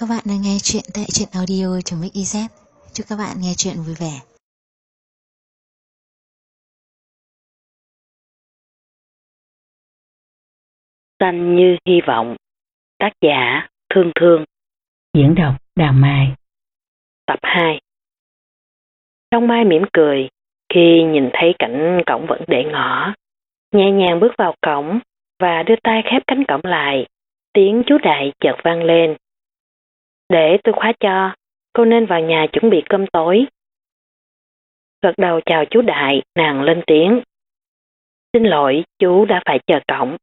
các bạn đang nghe chuyện tại truyện audio.mix.iz. Chúc các bạn nghe chuyện vui vẻ. Xanh như hy vọng. Tác giả Thương Thương. Diễn đọc Đào Mai. Tập 2. Đông Mai mỉm cười khi nhìn thấy cảnh cổng vẫn để ngỏ. Nhẹ nhàng bước vào cổng và đưa tay khép cánh cổng lại. Tiếng chú Đại chợt vang lên. Để tôi khóa cho, cô nên vào nhà chuẩn bị cơm tối. Gật đầu chào chú Đại, nàng lên tiếng. Xin lỗi, chú đã phải chờ cổng.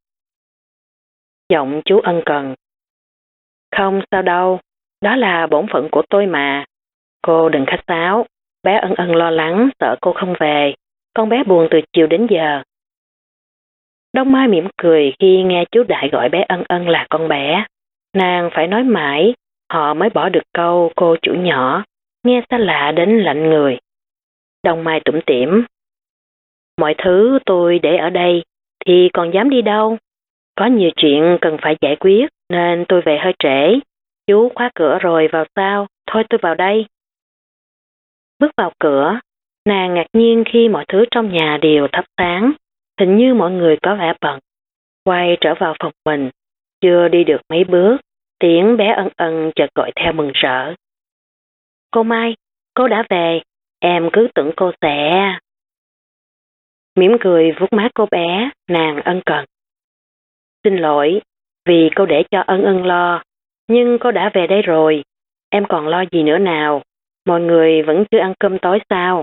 Giọng chú ân cần. Không sao đâu, đó là bổn phận của tôi mà. Cô đừng khách sáo, bé Ân Ân lo lắng sợ cô không về, con bé buồn từ chiều đến giờ. Đông Mai mỉm cười khi nghe chú Đại gọi bé Ân Ân là con bé. Nàng phải nói mãi, họ mới bỏ được câu cô chủ nhỏ, nghe xa lạ đến lạnh người. Đông Mai tủm tỉm. Mọi thứ tôi để ở đây, thì còn dám đi đâu? Có nhiều chuyện cần phải giải quyết nên tôi về hơi trễ. Chú khóa cửa rồi vào sao? Thôi tôi vào đây. Bước vào cửa, nàng ngạc nhiên khi mọi thứ trong nhà đều thắp sáng. Hình như mọi người có vẻ bận. Quay trở vào phòng mình, chưa đi được mấy bước, tiếng bé Ân Ân chợt gọi theo mừng rỡ. Cô Mai, cô đã về, em cứ tưởng cô sẽ... Mỉm cười vuốt má cô bé, nàng ân cần. Xin lỗi, vì cô để cho Ân Ân lo, nhưng cô đã về đây rồi, em còn lo gì nữa nào, mọi người vẫn chưa ăn cơm tối sao?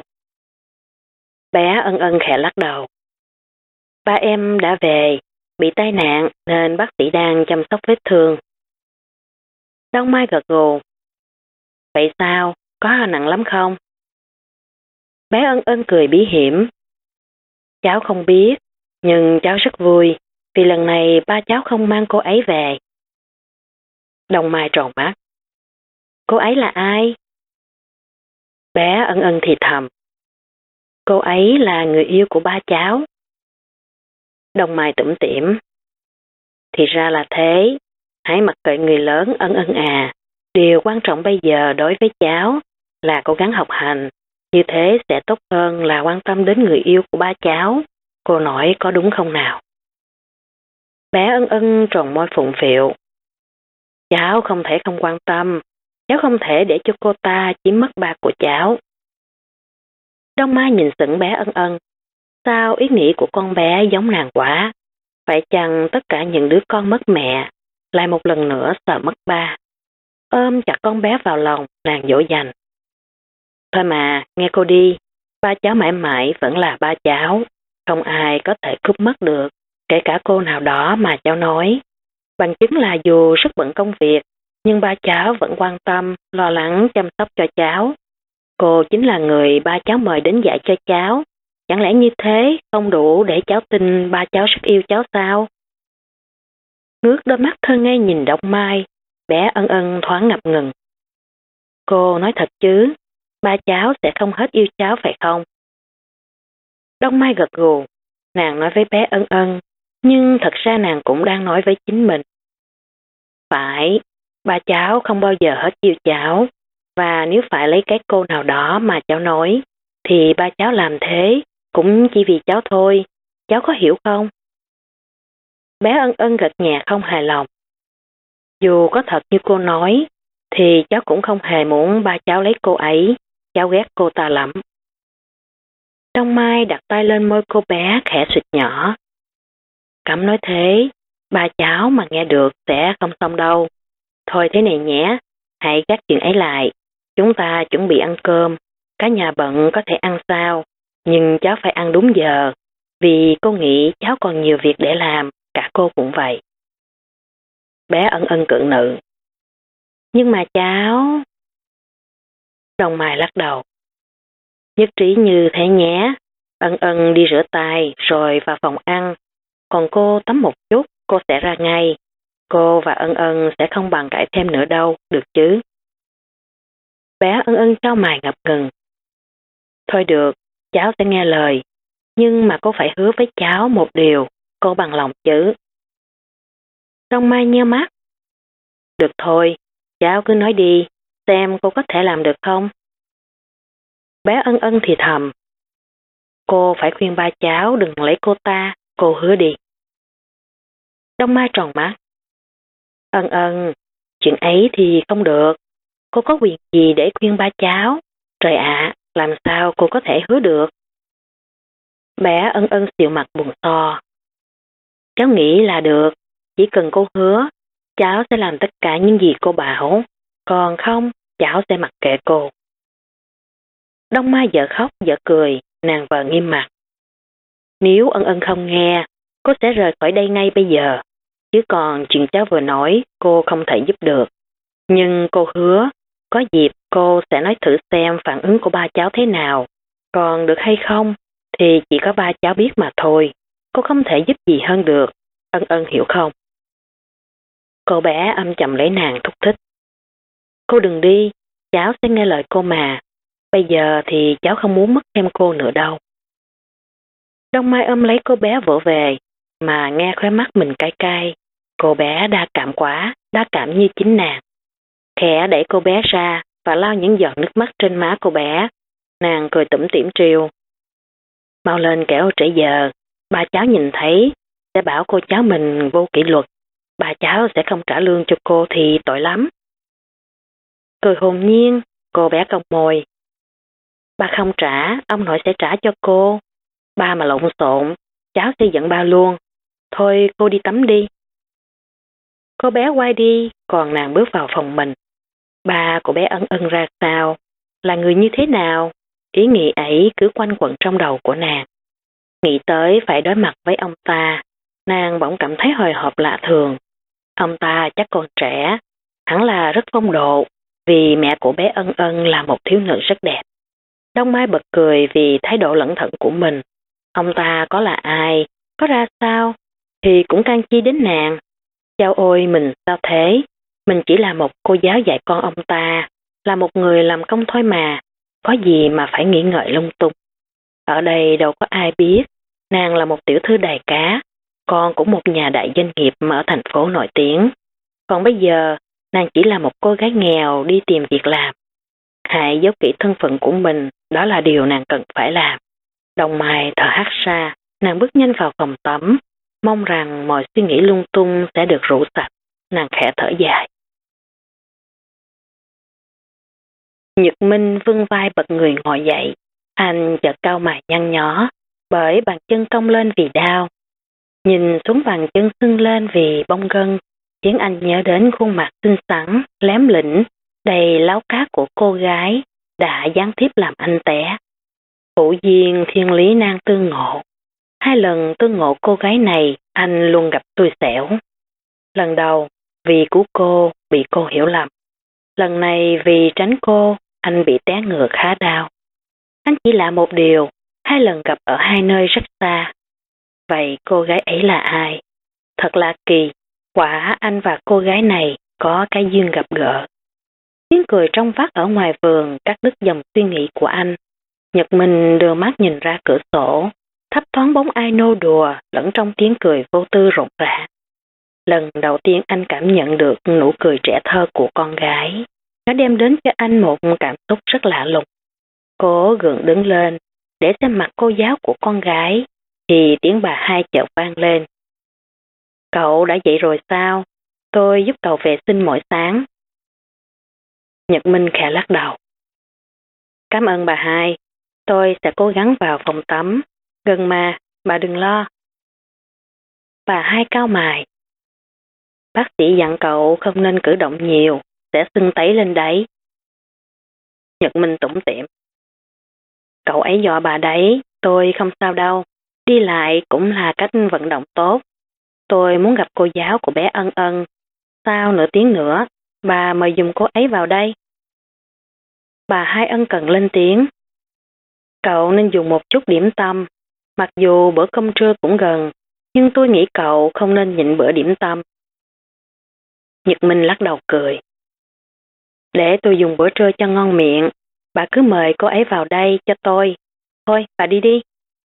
Bé Ân Ân khẽ lắc đầu. Ba em đã về, bị tai nạn nên bác sĩ đang chăm sóc vết thương. Đông Mai gật gù. Vậy sao, có nặng lắm không? Bé Ân Ân cười bí hiểm. Cháu không biết, nhưng cháu rất vui, vì lần này ba cháu không mang cô ấy về. Đông Mai tròn mắt. Cô ấy là ai? Bé Ân Ân thì thầm. Cô ấy là người yêu của ba cháu. Đông Mai tủm tỉm. Thì ra là thế, hãy mặc kệ người lớn Ân Ân à. Điều quan trọng bây giờ đối với cháu là cố gắng học hành. Như thế sẽ tốt hơn là quan tâm đến người yêu của ba cháu. Cô nói có đúng không nào? Bé Ân Ân tròn môi phụng phịu. Cháu không thể không quan tâm. Cháu không thể để cho cô ta chiếm mất ba của cháu. Đông Mai nhìn sững bé Ân Ân. Sao ý nghĩ của con bé giống nàng quá? Phải chăng tất cả những đứa con mất mẹ lại một lần nữa sợ mất ba? Ôm chặt con bé vào lòng, nàng dỗ dành. Thôi mà, nghe cô đi, ba cháu mãi mãi vẫn là ba cháu, không ai có thể cướp mất được, kể cả cô nào đó mà cháu nói. Bằng chứng là dù rất bận công việc, nhưng ba cháu vẫn quan tâm, lo lắng, chăm sóc cho cháu. Cô chính là người ba cháu mời đến dạy cho cháu. Chẳng lẽ như thế không đủ để cháu tin ba cháu rất yêu cháu sao? Ngước đôi mắt thơ ngây nhìn Đông Mai, bé Ân Ân thoáng ngập ngừng. Cô nói thật chứ, ba cháu sẽ không hết yêu cháu phải không? Đông Mai gật gù, nàng nói với bé Ân Ân, nhưng thật ra nàng cũng đang nói với chính mình. Phải, ba cháu không bao giờ hết yêu cháu, và nếu phải lấy cái cô nào đó mà cháu nói, thì ba cháu làm thế cũng chỉ vì cháu thôi, cháu có hiểu không? Bé Ân Ân gật nhẹ không hài lòng. Dù có thật như cô nói, thì cháu cũng không hề muốn ba cháu lấy cô ấy, cháu ghét cô ta lắm. Đông Mai đặt tay lên môi cô bé khẽ sụt nhỏ. Cẩm nói thế, ba cháu mà nghe được sẽ không xong đâu. Thôi thế này nhé, hãy gác chuyện ấy lại, chúng ta chuẩn bị ăn cơm, cả nhà bận có thể ăn sao, nhưng cháu phải ăn đúng giờ, vì cô nghĩ cháu còn nhiều việc để làm, cả cô cũng vậy. Bé Ân Ân cự nữ. Nhưng mà cháu... Đông Mai lắc đầu. Nhất trí như thế nhé, Ân Ân đi rửa tay rồi vào phòng ăn, còn cô tắm một chút, cô sẽ ra ngay. Cô và Ân Ân sẽ không bàn cãi thêm nữa đâu, được chứ? Bé Ân Ân chau mày ngập ngừng. Thôi được, cháu sẽ nghe lời, nhưng mà cô phải hứa với cháu một điều, cô bằng lòng chứ? Đông Mai nheo mắt. Được thôi, cháu cứ nói đi, xem cô có thể làm được không? Bé Ân Ân thì thầm. Cô phải khuyên ba cháu đừng lấy cô ta, cô hứa đi. Đông Mai tròn mắt. Ân Ân, chuyện ấy thì không được. Cô có quyền gì để khuyên ba cháu? Trời ạ, làm sao cô có thể hứa được? Bé Ân Ân xịu mặt buồn to. Cháu nghĩ là được, chỉ cần cô hứa, cháu sẽ làm tất cả những gì cô bảo. Còn không, cháu sẽ mặc kệ cô. Đông Mai dở khóc dở cười, nàng vờ nghiêm mặt. Nếu Ân Ân không nghe, cô sẽ rời khỏi đây ngay bây giờ. Chứ còn chuyện cháu vừa nói, cô không thể giúp được. Nhưng cô hứa, có dịp cô sẽ nói thử xem phản ứng của ba cháu thế nào. Còn được hay không, thì chỉ có ba cháu biết mà thôi. Cô không thể giúp gì hơn được. Ân Ân hiểu không? Cô bé âm chầm lấy nàng thúc thích. Cô đừng đi, cháu sẽ nghe lời cô mà. Bây giờ thì cháu không muốn mất thêm cô nữa đâu. Đông Mai ôm lấy cô bé vỗ về, mà nghe khóe mắt mình cay cay. Cô bé đa cảm quá, đa cảm như chính nàng. Khẽ đẩy cô bé ra và lau những giọt nước mắt trên má cô bé. Nàng cười tủm tỉm trêu. Mau lên kẻo trễ giờ, ba cháu nhìn thấy, sẽ bảo cô cháu mình vô kỷ luật. Ba cháu sẽ không trả lương cho cô thì tội lắm. Cười hồn nhiên, cô bé cong môi. Ba không trả, ông nội sẽ trả cho cô. Ba mà lộn xộn, cháu sẽ giận ba luôn. Thôi cô đi tắm đi. Cô bé quay đi, còn nàng bước vào phòng mình. Ba của bé Ân Ân ra sao? Là người như thế nào? Ý nghĩ ấy cứ quanh quẩn trong đầu của nàng. Nghĩ tới phải đối mặt với ông ta, nàng bỗng cảm thấy hồi hộp lạ thường. Ông ta chắc còn trẻ, hẳn là rất phong độ, vì mẹ của bé Ân Ân là một thiếu nữ rất đẹp. Đông Mai bật cười vì thái độ lẩn thận của mình. Ông ta có là ai, có ra sao, thì cũng can chi đến nàng. Chao ôi mình sao thế, mình chỉ là một cô giáo dạy con ông ta, là một người làm công thôi mà, có gì mà phải nghĩ ngợi lung tung. Ở đây đâu có ai biết, nàng là một tiểu thư đại cá, con của một nhà đại doanh nghiệp ở thành phố nổi tiếng. Còn bây giờ, nàng chỉ là một cô gái nghèo đi tìm việc làm. Hãy giấu kỹ thân phận của mình, đó là điều nàng cần phải làm. Đông Mai thở hắt ra, nàng bước nhanh vào phòng tắm, mong rằng mọi suy nghĩ lung tung sẽ được rũ sạch. Nàng khẽ thở dài. Nhật Minh vươn vai bật người ngồi dậy. Anh chợt cau mày nhăn nhó, bởi bàn chân cong lên vì đau. Nhìn xuống bàn chân sưng lên vì bong gân, khiến anh nhớ đến khuôn mặt xinh xắn, lém lĩnh, đầy láo cá của cô gái đã gián tiếp làm anh té. Hữu duyên thiên lý nan tương ngộ. 2 lần tương ngộ cô gái này, anh luôn gặp xui xẻo. Lần đầu, vì cứu cô, bị cô hiểu lầm. Lần này vì tránh cô, anh bị té ngựa khá đau. Anh chỉ lạ một điều, 2 lần gặp ở 2 nơi rất xa. Vậy cô gái ấy là ai? Thật là kỳ, quả anh và cô gái này có cái duyên gặp gỡ. Tiếng cười trong vắt ở ngoài vườn cắt đứt dòng suy nghĩ của anh. Nhật Minh đưa mắt nhìn ra cửa sổ, thấp thoáng bóng ai nô đùa lẫn trong tiếng cười vô tư rộn rã. Lần đầu tiên anh cảm nhận được nụ cười trẻ thơ của con gái. Nó đem đến cho anh một cảm xúc rất lạ lùng. Cố gượng đứng lên để xem mặt cô giáo của con gái, thì tiếng bà hai chợt vang lên. Cậu đã dậy rồi sao? Tôi giúp cậu vệ sinh mỗi sáng. Nhật Minh khẽ lắc đầu. Cảm ơn bà hai, tôi sẽ cố gắng vào phòng tắm. Gần mà, bà đừng lo. Bà hai cau mày. Bác sĩ dặn cậu không nên cử động nhiều, sẽ sưng tấy lên đấy. Nhật Minh tủm tỉm. Cậu ấy dọa bà đấy, tôi không sao đâu. Đi lại cũng là cách vận động tốt. Tôi muốn gặp cô giáo của bé Ân Ân. Sau nửa tiếng nữa, bà mời dùm cô ấy vào đây. Bà hai ân cần lên tiếng. Cậu nên dùng một chút điểm tâm. Mặc dù bữa cơm trưa cũng gần, nhưng tôi nghĩ cậu không nên nhịn bữa điểm tâm. Nhật Minh lắc đầu cười. Để tôi dùng bữa trưa cho ngon miệng, bà cứ mời cô ấy vào đây cho tôi. Thôi, bà đi đi.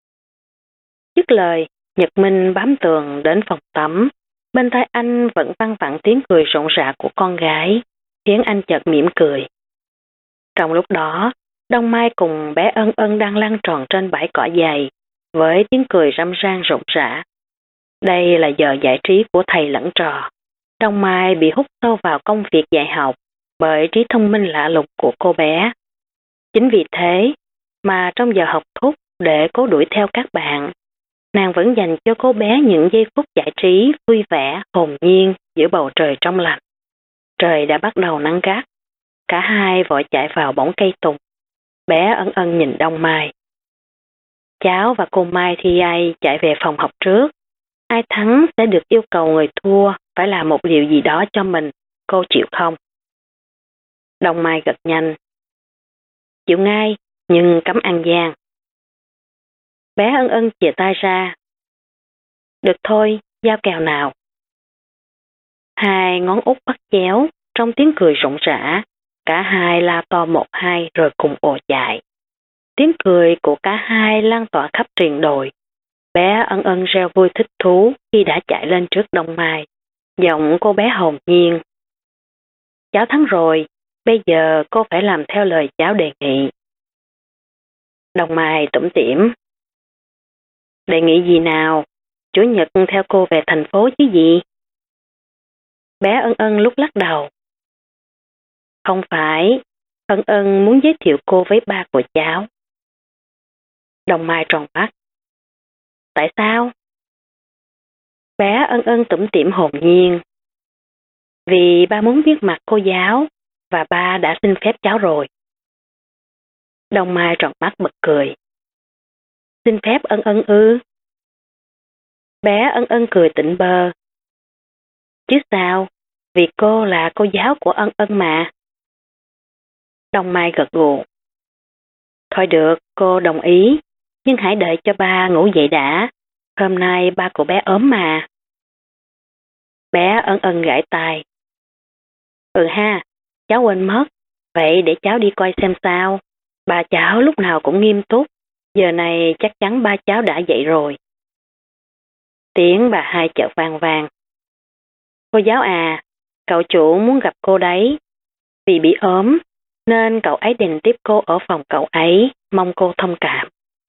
Dứt lời, Nhật Minh bám tường đến phòng tắm. Bên tai anh vẫn văng vẳng tiếng cười rộn rã của con gái. khiến anh chợt mỉm cười. Trong lúc đó, Đông Mai cùng bé Ân Ân đang lăn tròn trên bãi cỏ dày, với tiếng cười râm ran rộn rã. Đây là giờ giải trí của thầy lẫn trò. Đông Mai bị hút sâu vào công việc dạy học bởi trí thông minh lạ lùng của cô bé. Chính vì thế mà trong giờ học thúc để cố đuổi theo các bạn, nàng vẫn dành cho cô bé những giây phút giải trí vui vẻ, hồn nhiên giữa bầu trời trong lành. Trời đã bắt đầu nắng gắt. Cả hai vội chạy vào bóng cây tùng. Bé Ân Ân nhìn Đông Mai. Cháu và cô Mai Thi Ai chạy về phòng học trước. Ai thắng sẽ được yêu cầu người thua phải làm một điều gì đó cho mình. Cô chịu không? Đông Mai gật nhanh. Chịu ngay, nhưng cấm ăn gian. Bé Ân Ân chìa tay ra. Được thôi, giao kèo nào. Hai ngón út bắt chéo, trong tiếng cười rộn rã. Cả hai la to 1-2 rồi cùng ồ chạy. Tiếng cười của cả hai lan tỏa khắp triền đồi. Bé Ân Ân reo vui thích thú khi đã chạy lên trước Đông Mai. Giọng cô bé hồn nhiên. Cháu thắng rồi, bây giờ cô phải làm theo lời cháu đề nghị. Đông Mai tủm tỉm. Đề nghị gì nào? Chủ nhật theo cô về thành phố chứ gì? Bé Ân Ân lúc lắc đầu. Không phải, Ân Ân muốn giới thiệu cô với ba của cháu. Đông Mai tròn mắt. Tại sao? Bé Ân Ân tủm tỉm hồn nhiên. Vì ba muốn biết mặt cô giáo, và ba đã xin phép cháu rồi. Đông Mai tròn mắt bật cười. Xin phép Ân Ân ư? Bé Ân Ân cười tỉnh bơ. Chứ sao, vì cô là cô giáo của Ân Ân mà. Đông Mai gật gù. Thôi được, cô đồng ý, nhưng hãy đợi cho ba ngủ dậy đã. Hôm nay ba của bé ốm mà. Bé Ân Ân gãi tai. Ừ ha, cháu quên mất. Vậy để cháu đi coi xem sao. Ba cháu lúc nào cũng nghiêm túc. Giờ này chắc chắn ba cháu đã dậy rồi. Tiếng bà hai chợt vang vang. Cô giáo à, cậu chủ muốn gặp cô đấy. Vì bị ốm, nên cậu ấy định tiếp cô ở phòng cậu ấy, mong cô thông cảm.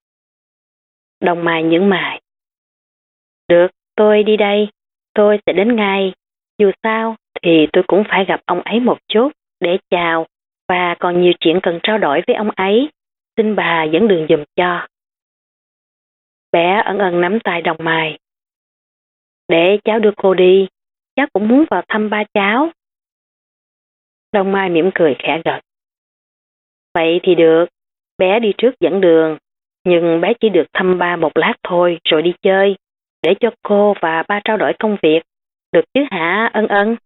Đông Mai nhướng mày. Được, tôi đi đây, tôi sẽ đến ngay. Dù sao thì tôi cũng phải gặp ông ấy một chút để chào, và còn nhiều chuyện cần trao đổi với ông ấy. Xin bà dẫn đường giùm cho. Bé Ân Ân nắm tay Đông Mai. Để cháu đưa cô đi, cháu cũng muốn vào thăm ba cháu. Đông Mai mỉm cười khẽ gật. Vậy thì được, bé đi trước dẫn đường, nhưng bé chỉ được thăm ba một lát thôi rồi đi chơi, để cho cô và ba trao đổi công việc. Được chứ hả Ân Ân?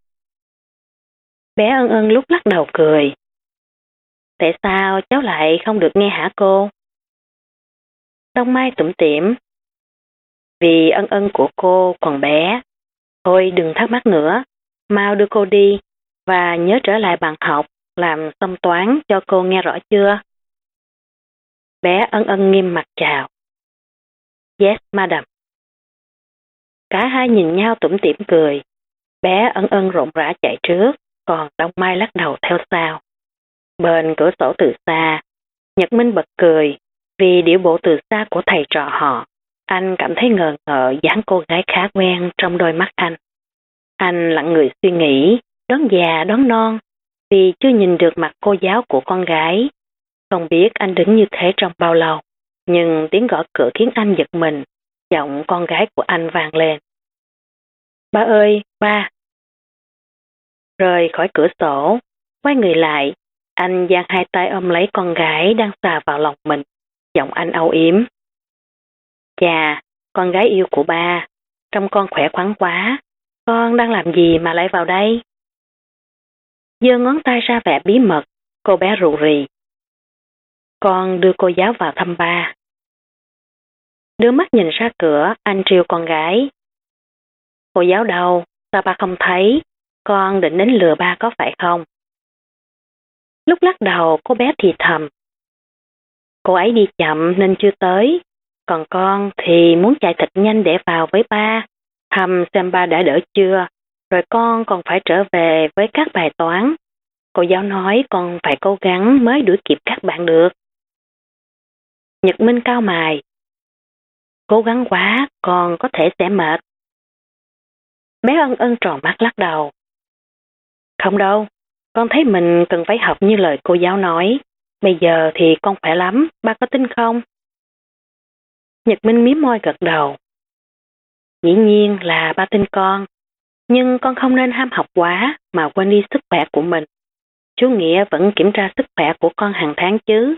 Bé Ân Ân lúc lắc đầu cười. Tại sao cháu lại không được nghe hả cô? Đông Mai tủm tỉm. Vì Ân Ân của cô còn bé. Thôi đừng thắc mắc nữa, mau đưa cô đi, và nhớ trở lại bàn học, làm xong toán cho cô nghe rõ chưa? Bé Ân Ân nghiêm mặt chào. Yes, madam. Cả hai nhìn nhau tủm tỉm cười. Bé Ân Ân rộn rã chạy trước, còn Đông Mai lắc đầu theo sau. Bên cửa sổ từ xa, Nhật Minh bật cười vì điệu bộ từ xa của thầy trò họ. Anh cảm thấy ngờ ngợ dáng cô gái khá quen trong đôi mắt anh. Anh lặng người suy nghĩ, đoán già đoán non, vì chưa nhìn được mặt cô giáo của con gái. Không biết anh đứng như thế trong bao lâu, nhưng tiếng gõ cửa khiến anh giật mình. Giọng con gái của anh vang lên. Ba ơi, ba! Rời khỏi cửa sổ, quay người lại, anh giang hai tay ôm lấy con gái đang xà vào lòng mình. Giọng anh âu yếm. Chà, con gái yêu của ba, trông con khỏe khoắn quá. Con đang làm gì mà lại vào đây? Giơ ngón tay ra vẻ bí mật, cô bé rù rì. Con đưa cô giáo vào thăm ba. Đưa mắt nhìn ra cửa, anh trêu con gái. Cô giáo đâu? Sao ba không thấy? Con định đến lừa ba có phải không? Lúc lắc đầu, cô bé thì thầm. Cô ấy đi chậm nên chưa tới. Còn con thì muốn chạy thật nhanh để vào với ba. Thăm xem ba đã đỡ chưa. Rồi con còn phải trở về với các bài toán. cô giáo nói con phải cố gắng mới đuổi kịp các bạn được. Nhật Minh cau mày. Cố gắng quá, con có thể sẽ mệt. Bé Ân Ân tròn mắt lắc đầu. Không đâu, con thấy mình cần phải học như lời cô giáo nói. Bây giờ thì con khỏe lắm, ba có tin không? Nhật Minh mím môi gật đầu. Dĩ nhiên là ba tin con, nhưng con không nên ham học quá mà quên đi sức khỏe của mình. Chú Nghĩa vẫn kiểm tra sức khỏe của con hàng tháng chứ.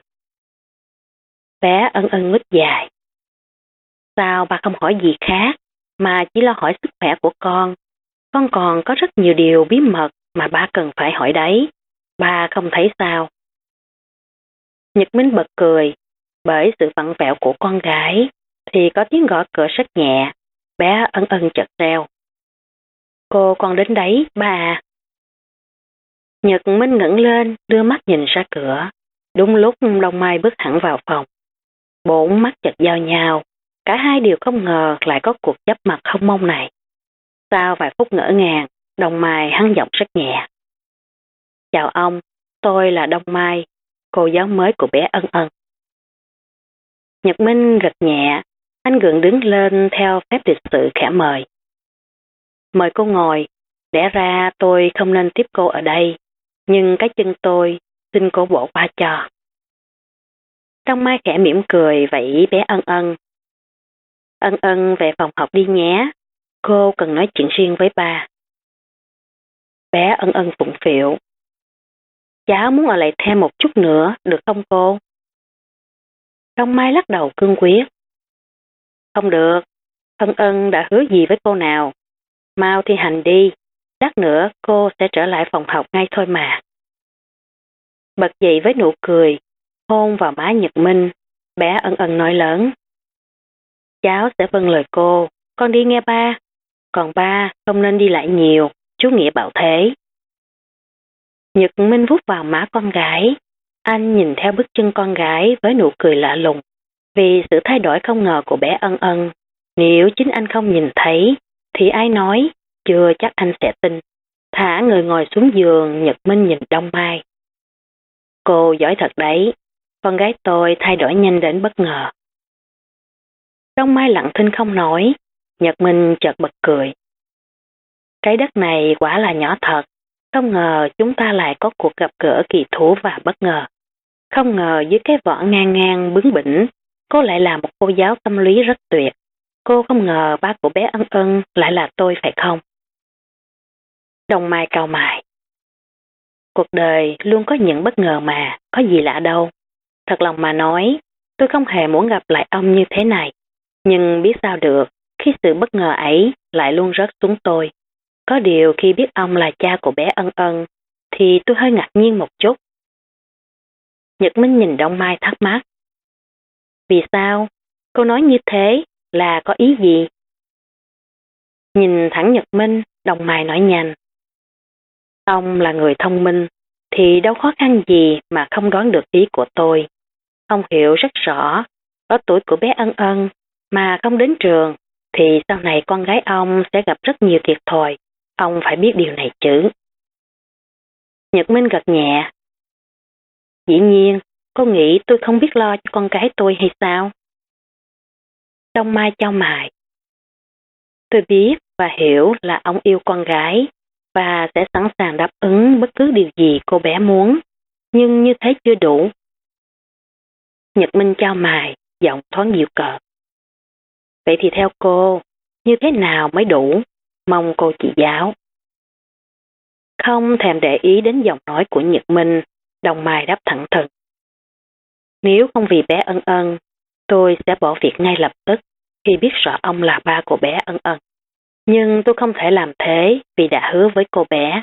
Bé Ân Ân ngước dài. Sao ba không hỏi gì khác, mà chỉ lo hỏi sức khỏe của con? Con còn có rất nhiều điều bí mật mà ba cần phải hỏi đấy. Ba không thấy sao? Nhật Minh bật cười, bởi sự vặn vẹo của con gái, thì có tiếng gõ cửa rất nhẹ. Bé Ân Ân chợt reo. Cô con đến đấy, ba à. Nhật Minh ngẩng lên, đưa mắt nhìn ra cửa. Đúng lúc Đông Mai bước hẳn vào phòng. Bốn mắt chợt giao nhau, cả hai đều không ngờ lại có cuộc chớp mặt không mong này. Sau vài phút ngỡ ngàng, Đông Mai hắn giọng rất nhẹ. Chào ông, tôi là Đông Mai, cô giáo mới của bé Ân Ân. Nhật Minh gật nhẹ, anh gượng đứng lên theo phép lịch sự khẽ mời. Mời cô ngồi, lẽ ra tôi không nên tiếp cô ở đây, nhưng cái chân tôi xin cô bỏ qua cho. Đông Mai khẽ mỉm cười vẫy bé Ân Ân. Ân Ân về phòng học đi nhé, cô cần nói chuyện riêng với ba. Bé Ân Ân phụng phịu. Cháu muốn ở lại thêm một chút nữa, được không cô? Đông Mai lắc đầu cương quyết. Không được, Ân Ân đã hứa gì với cô nào? Mau thi hành đi, lát nữa cô sẽ trở lại phòng học ngay thôi mà. Bật dậy với nụ cười, hôn vào má Nhật Minh, bé Ân Ân nói lớn. Cháu sẽ vâng lời cô, con đi nghe ba. Còn ba không nên đi lại nhiều, chú Nghĩa bảo thế. Nhật Minh vuốt vào má con gái. Anh nhìn theo bước chân con gái với nụ cười lạ lùng. Vì sự thay đổi không ngờ của bé Ân Ân, nếu chính anh không nhìn thấy, thì ai nói, chưa chắc anh sẽ tin. Thả người ngồi xuống giường, Nhật Minh nhìn Đông Mai. Cô giỏi thật đấy, con gái tôi thay đổi nhanh đến bất ngờ. Đông Mai lặng thinh không nói, Nhật Minh chợt bật cười. Trái đất này quả là nhỏ thật, không ngờ chúng ta lại có cuộc gặp gỡ kỳ thú và bất ngờ. Không ngờ dưới cái vỏ ngang ngang bướng bỉnh, cô lại là một cô giáo tâm lý rất tuyệt. Cô không ngờ ba của bé Ân Ân lại là tôi phải không? Đông Mai cau mày. Cuộc đời luôn có những bất ngờ mà, có gì lạ đâu. Thật lòng mà nói, tôi không hề muốn gặp lại ông như thế này. Nhưng biết sao được, khi sự bất ngờ ấy lại luôn rớt xuống tôi. Có điều khi biết ông là cha của bé Ân Ân, thì tôi hơi ngạc nhiên một chút. Nhật Minh nhìn Đông Mai thắc mắc. Vì sao? Cô nói như thế là có ý gì? Nhìn thẳng Nhật Minh, Đông Mai nói nhanh. Ông là người thông minh, thì đâu khó khăn gì mà không đoán được ý của tôi. Ông hiểu rất rõ, ở tuổi của bé Ân Ân mà không đến trường, thì sau này con gái ông sẽ gặp rất nhiều thiệt thòi. Ông phải biết điều này chứ. Nhật Minh gật nhẹ. Dĩ nhiên, cô nghĩ tôi không biết lo cho con gái tôi hay sao? Đông Mai chau mày. Tôi biết và hiểu là ông yêu con gái và sẽ sẵn sàng đáp ứng bất cứ điều gì cô bé muốn, nhưng như thế chưa đủ. Nhật Minh chau mày, giọng thoáng dịu cợt. Vậy thì theo cô, như thế nào mới đủ? Mong cô chỉ giáo. Không thèm để ý đến giọng nói của Nhật Minh, Đông Mai đáp thẳng thừng. Nếu không vì bé Ân Ân, tôi sẽ bỏ việc ngay lập tức khi biết rõ ông là ba của bé Ân Ân. Nhưng tôi không thể làm thế vì đã hứa với cô bé.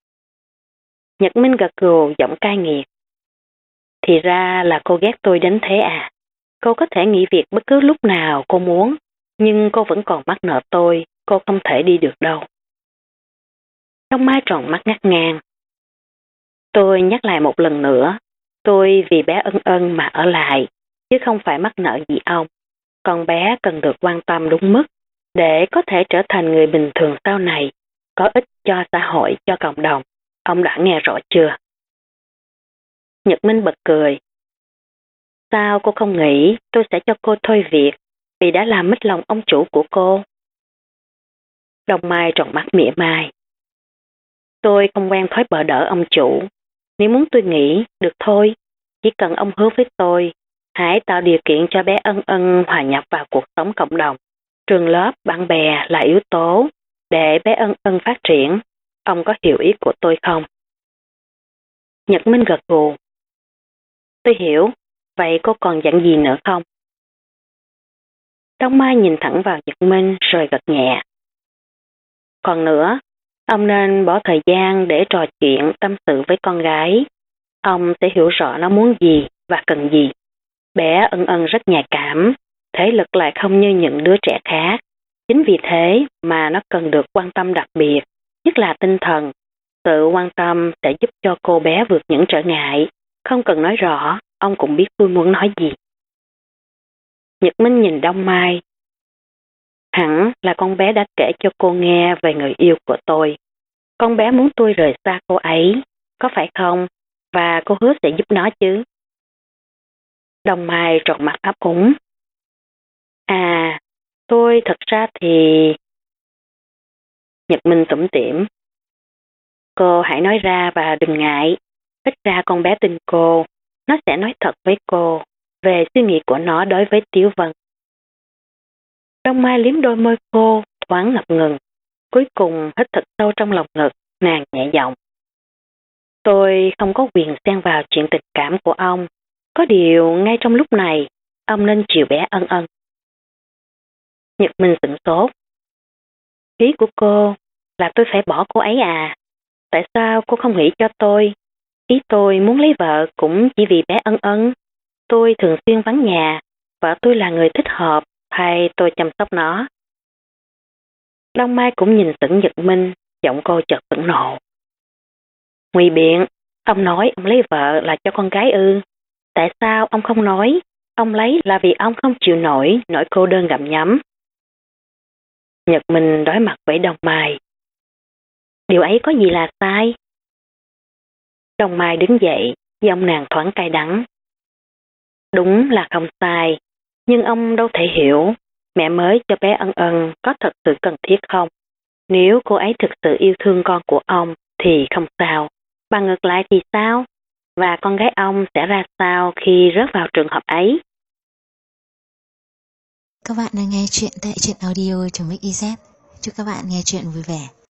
Nhật Minh gật gù giọng cay nghiệt. Thì ra là cô ghét tôi đến thế à? Cô có thể nghỉ việc bất cứ lúc nào cô muốn, nhưng cô vẫn còn mắc nợ tôi, cô không thể đi được đâu. Đông Mai tròn mắt ngắt ngang. Tôi nhắc lại một lần nữa, tôi vì bé Ân Ân mà ở lại, chứ không phải mắc nợ gì ông. Con bé cần được quan tâm đúng mức, để có thể trở thành người bình thường sau này, có ích cho xã hội, cho cộng đồng. Ông đã nghe rõ chưa? Nhật Minh bật cười. Sao cô không nghĩ tôi sẽ cho cô thôi việc vì đã làm mất lòng ông chủ của cô? Đông Mai tròn mắt mỉa mai. Tôi không quen thói bợ đỡ ông chủ. Nếu muốn tôi nghĩ, được thôi. Chỉ cần ông hứa với tôi, hãy tạo điều kiện cho bé Ân Ân hòa nhập vào cuộc sống cộng đồng. Trường lớp, bạn bè là yếu tố để bé Ân Ân phát triển. Ông có hiểu ý của tôi không? Nhật Minh gật gù. Tôi hiểu. Vậy cô còn dặn gì nữa không? Đông Mai nhìn thẳng vào Nhật Minh rồi gật nhẹ. Còn nữa, ông nên bỏ thời gian để trò chuyện tâm sự với con gái. Ông sẽ hiểu rõ nó muốn gì và cần gì. Bé Ân Ân rất nhạy cảm, thể lực lại không như những đứa trẻ khác. Chính vì thế mà nó cần được quan tâm đặc biệt, nhất là tinh thần. Sự quan tâm sẽ giúp cho cô bé vượt những trở ngại. Không cần nói rõ, ông cũng biết tôi muốn nói gì. Nhật Minh nhìn Đông Mai. Hẳn là con bé đã kể cho cô nghe về người yêu của tôi. Con bé muốn tôi rời xa cô ấy, có phải không? Và cô hứa sẽ giúp nó chứ? Đông Mai tròn mặt ấp úng. À, tôi thật ra thì... Nhật Minh tủm tỉm. Cô hãy nói ra và đừng ngại. Ít ra con bé tin cô. Nó sẽ nói thật với cô về suy nghĩ của nó đối với Tiếu Vân. Đông Mai liếm đôi môi cô, thoáng ngập ngừng. Cuối cùng hít thật sâu trong lòng ngực, nàng nhẹ giọng. Tôi không có quyền xen vào chuyện tình cảm của ông. Có điều ngay trong lúc này, ông nên chiều bé Ân Ân. Nhật Minh sửng sốt. Ý của cô là tôi phải bỏ cô ấy à? Tại sao cô không nghĩ cho tôi? Ý tôi muốn lấy vợ cũng chỉ vì bé Ân Ân. Tôi thường xuyên vắng nhà, vợ tôi là người thích hợp, hay tôi chăm sóc nó. Đông Mai cũng nhìn sững Nhật Minh, giọng cô chợt phẫn nộ. Ngụy biện, ông nói ông lấy vợ là cho con gái ư? Tại sao ông không nói? Ông lấy là vì ông không chịu nổi nỗi cô đơn gặm nhấm. Nhật Minh đối mặt với Đông Mai. Điều ấy có gì là sai? Đông Mai đứng dậy, giọng nàng thoáng cay đắng. Đúng là không sai, nhưng ông đâu thể hiểu mẹ mới cho bé Ân Ân có thật sự cần thiết không? Nếu cô ấy thực sự yêu thương con của ông thì không sao, bằng ngược lại thì sao? Và con gái ông sẽ ra sao khi rớt vào trường hợp ấy? Các bạn đang nghe chuyện tại truyện audio.mix.iz. Chúc các bạn nghe chuyện vui vẻ.